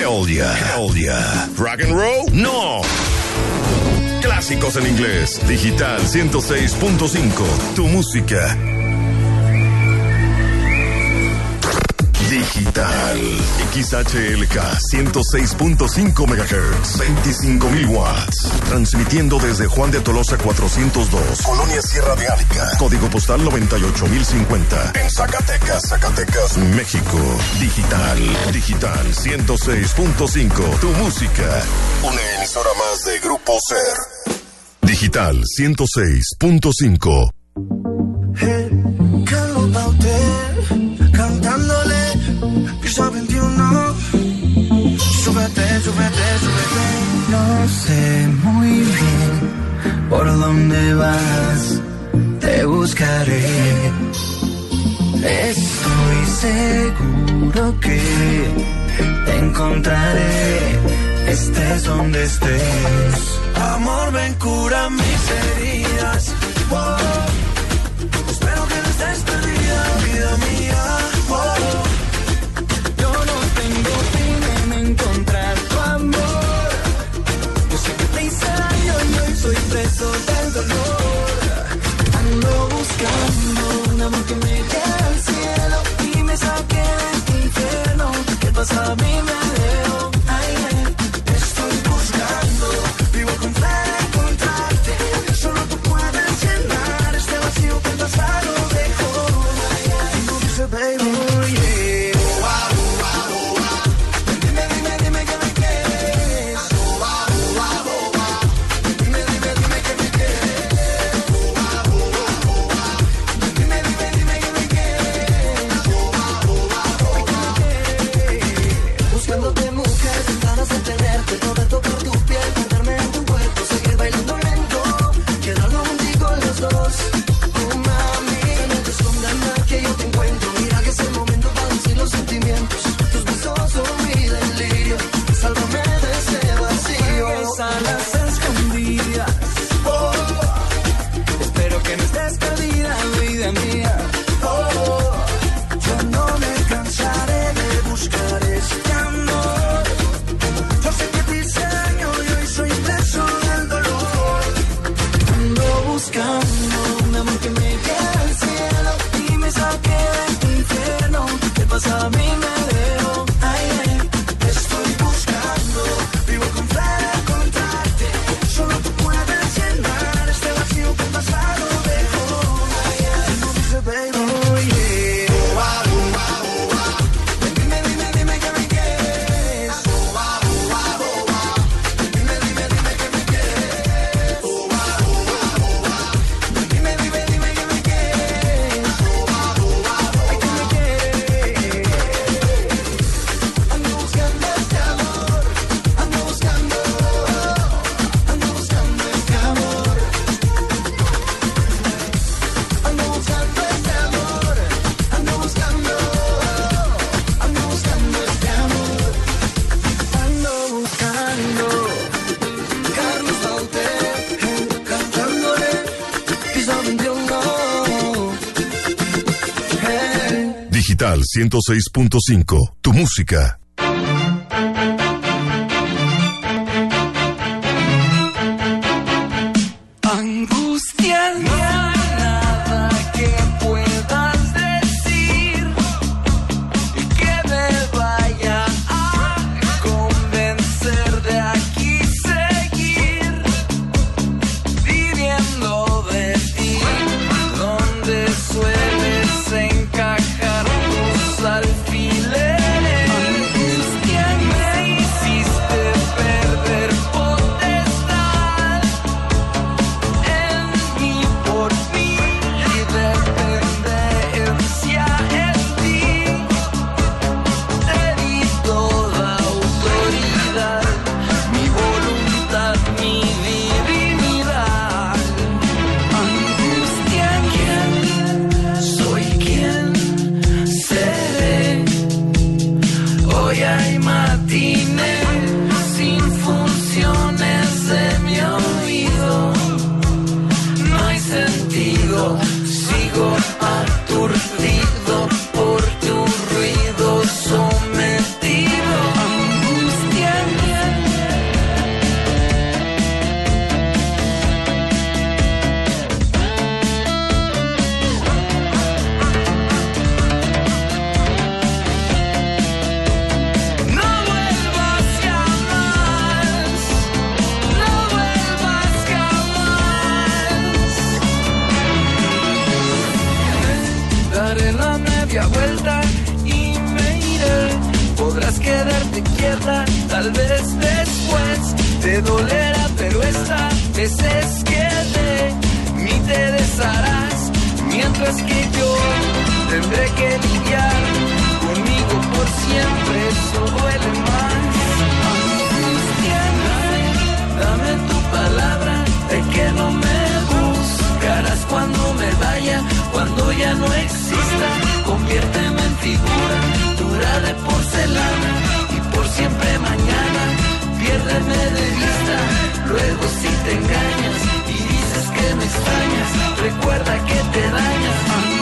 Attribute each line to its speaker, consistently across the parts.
Speaker 1: Hell yeah. Hell yeah. Rock and roll? No. Clásicos en inglés. Digital 106.5. Tu música. Digital. XHLK 106.5 MHz. 25,000 watts. Transmitiendo desde Juan de Tolosa 402. Colonia Sierra de Árica. Código postal 98,050. En Zacatecas, México. Digital 106.5. Tu música. Una emisora más de Grupo Ser. Digital 106.5.
Speaker 2: Carlos Bauter, cantándole piso 21. Súbete.
Speaker 3: No sé muy bien por dónde vas, te buscaré. Estoy seguro que te encontraré, estés donde estés.
Speaker 2: Amor, ven, cura mis heridas. Oh, espero que no estés perdida, vida mía. Oh,
Speaker 3: yo no tengo fin en encontrar tu amor. Yo sé que te hice daño y hoy soy preso del dolor. Ando buscando un amor que me lleve al cielo y me saque de este infierno que pasa a mí me dejó.
Speaker 2: Estoy buscando, vivo con fe de encontrarte. Solo tú puedes llenar este vacío que el pasado dejó. No dice baby, oh yeah. Dime que me quieres. Dime que me quieres. Dime que me quieres. Buscándote mujer, sin ganas de tenerte, poder tocar tu piel, cantarme en tu cuerpo, seguir bailando lento, quedarnos contigo los dos. Oh mami, no te escondas más que yo te encuentro. Mira que es el momento para decir los sentimientos. Tus besos son mi delirio. Sálvame de ese vacío.
Speaker 3: A las escondidas.
Speaker 2: Oh,
Speaker 3: Espero que no estés perdida, vida mía.
Speaker 2: oh, yo no me cansaré de buscar este amor. Yo sé que te enseño y hoy soy preso del dolor.
Speaker 3: Ando buscando un amor que me lleve al cielo y me saque de este infierno que pasa a mí me dejó.
Speaker 2: Estoy buscando, vivo con fe de encontrarte. Solo tú puedes llenar este vacío que el pasado dejó. No dice baby, oh yeah. Dime que me quieres. Dime que me quieres. Dime que me quieres. Ay, que me quieres. Ando buscando este amor. Ando buscando este amor. Ando buscando este amor. Ando buscando este amor. Ando buscando Carlos Bauter, cantándole piso 21.
Speaker 1: Digital 106.5. Tu música.
Speaker 3: Angustia, nada que puedas decir que me vaya a convencer de aquí seguir viviendo de ti, donde sueles encajar tus alfileres. Angustia, me hiciste perder potestad en mí por mí y dependencia en ti. Te di toda autoridad, mi voluntad, mi divinidad. Angustia, ¿quién soy? ¿Quién seré? Hoy hay matiné sin funciones de mi oído. No hay sentido, sigo aturdido por tu ruido sometido. Angustia. quedarte quieta, tal vez después te dolerá, pero esta vez es que de mí te desharás, mientras que yo tendré que lidiar conmigo por siempre, eso duele más. Dame tu palabra de que no me buscarás cuando me vaya, cuando ya no exista. Conviérteme en figura dura de porcelana y por siempre mañana piérdeme de vista. Luego si te engañas y dices que me extrañas, recuerda que te dañas.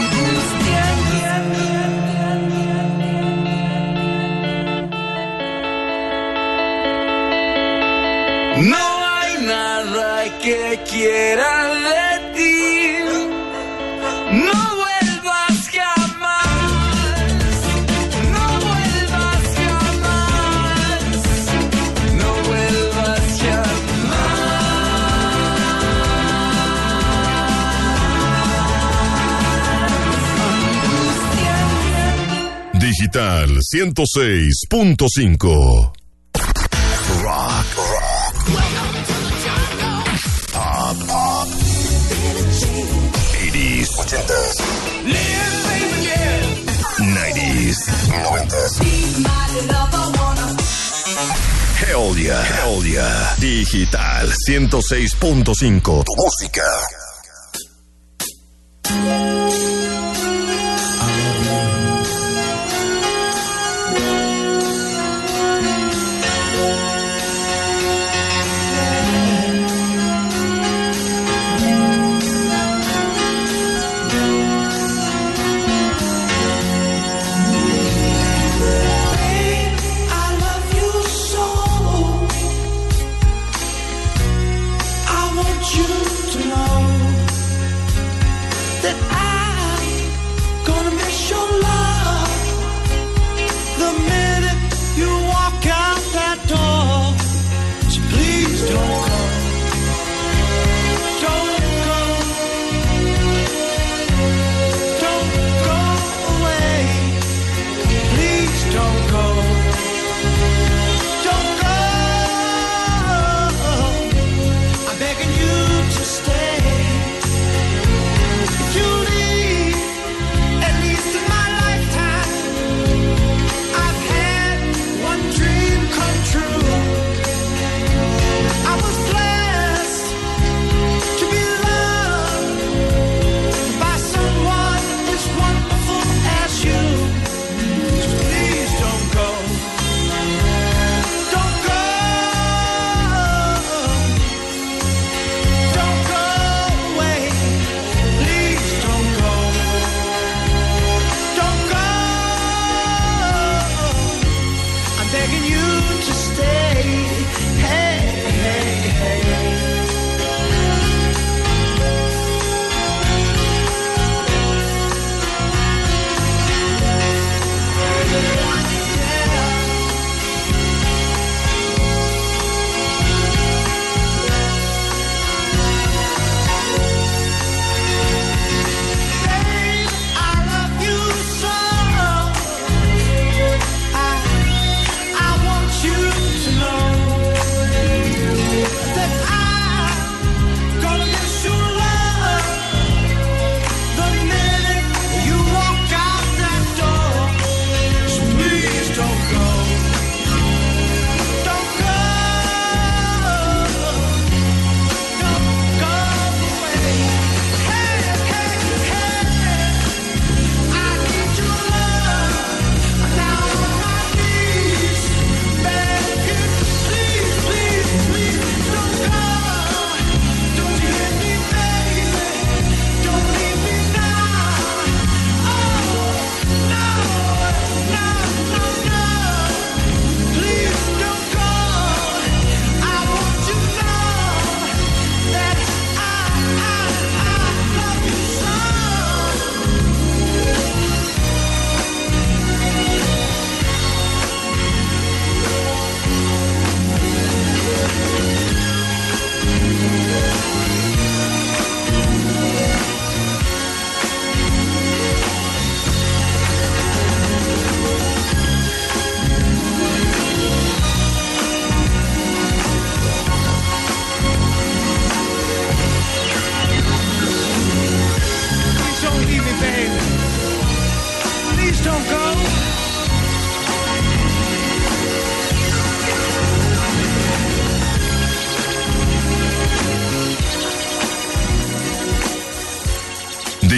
Speaker 3: No hay nada que quiera de ti. No vuelvas jamás. No vuelvas jamás. No vuelvas
Speaker 1: jamás. Digital 106.5. Rock. Pop. 80s, 80s. 90s, 90s. Hell yeah. Digital 106.5. Tu música.
Speaker 4: I want you to know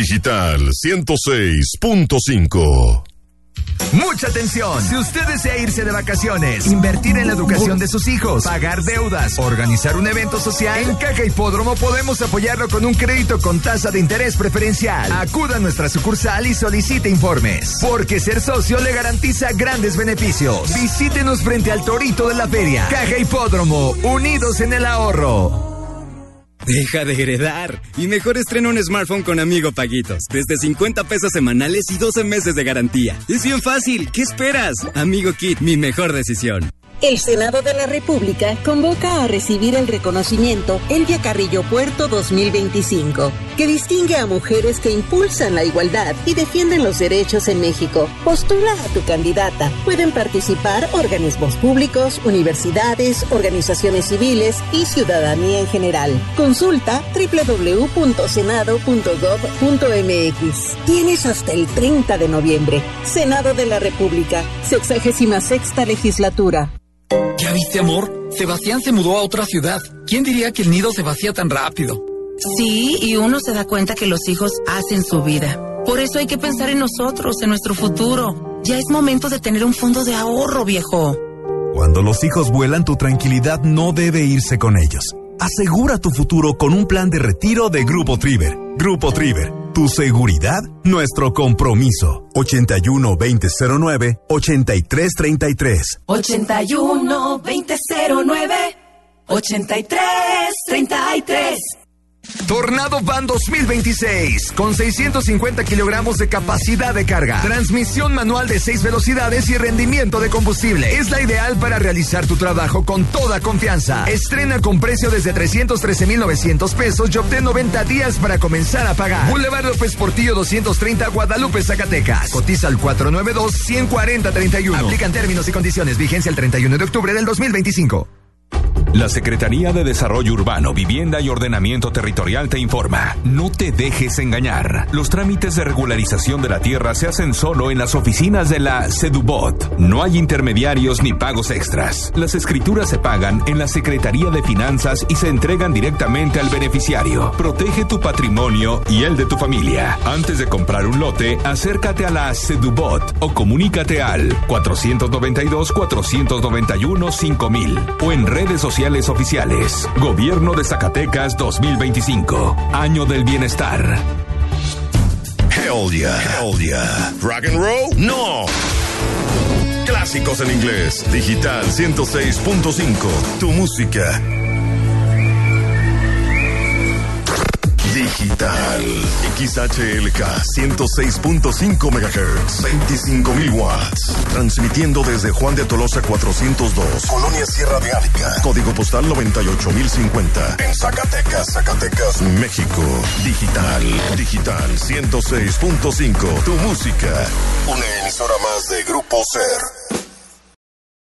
Speaker 1: Digital 106.5.
Speaker 4: Mucha atención. Si usted desea irse de vacaciones, invertir en la educación de sus hijos, pagar deudas, organizar un evento social, en Caja Hipódromo podemos apoyarlo con un crédito con tasa de interés preferencial. Acuda a nuestra sucursal y solicite informes, porque ser socio le garantiza grandes beneficios. Visítenos frente al Torito de la Feria. Caja Hipódromo, unidos en el ahorro.
Speaker 5: Deja de heredar y mejor estrena un smartphone con Amigo Paguitos. Desde 50 pesos semanales y 12 meses de garantía. Es bien fácil. ¿Qué esperas? Amigo Kit, mi mejor decisión.
Speaker 6: El Senado de la República convoca a recibir el reconocimiento Elvia Carrillo Puerto 2025, que distingue a mujeres que impulsan la igualdad y defienden los derechos en México. Postula a tu candidata. Pueden participar organismos públicos, universidades, organizaciones civiles y ciudadanía en general. Consulta www.senado.gov.mx. Tienes hasta el 30 de noviembre. Senado de la República, 66ª legislatura.
Speaker 7: ¿Ya viste, amor? Sebastián se mudó a otra ciudad. ¿Quién diría que el nido se vacía tan rápido?
Speaker 8: Sí, y uno se da cuenta que los hijos hacen su vida. Por eso hay que pensar en nosotros, en nuestro futuro. Ya es momento de tener un fondo de ahorro, viejo.
Speaker 9: Cuando los hijos vuelan, tu tranquilidad no debe irse con ellos. Asegura tu futuro con un plan de retiro de Grupo Triver. Grupo Triver, tu seguridad, nuestro compromiso. 81-2009-8333.
Speaker 8: 81-2009-8333.
Speaker 4: Tornado Van 2026, con 650 kilogramos de capacidad de carga, transmisión manual de 6 velocidades y rendimiento de combustible. Es la ideal para realizar tu trabajo con toda confianza. Estrena con precio desde 313,900 pesos y obtén 90 días para comenzar a pagar. Boulevard López Portillo 230, Guadalupe, Zacatecas. Cotiza al 492-140-31. Aplican términos y condiciones. Vigencia el 31 de octubre del 2025.
Speaker 10: La Secretaría de Desarrollo Urbano, Vivienda y Ordenamiento Territorial te informa. No te dejes engañar. Los trámites de regularización de la tierra se hacen solo en las oficinas de la Sedubot. No hay intermediarios ni pagos extras. Las escrituras se pagan en la Secretaría de Finanzas y se entregan directamente al beneficiario. Protege tu patrimonio y el de tu familia. Antes de comprar un lote, acércate a la Sedubot o comunícate al 492-491-5000 o en redes sociales oficiales. Gobierno de Zacatecas 2025. Año del Bienestar.
Speaker 1: Hell yeah. Hell yeah. Rock and roll? No. Clásicos en inglés. Digital 106.5. Tu música. Digital. XHLK 106.5 MHz. 25,000 watts. Transmitiendo desde Juan de Tolosa 402. Colonia Sierra de Árica. Código postal 98,050. En Zacatecas, México. Digital. Digital 106.5. Tu música. Una emisora más de Grupo Ser.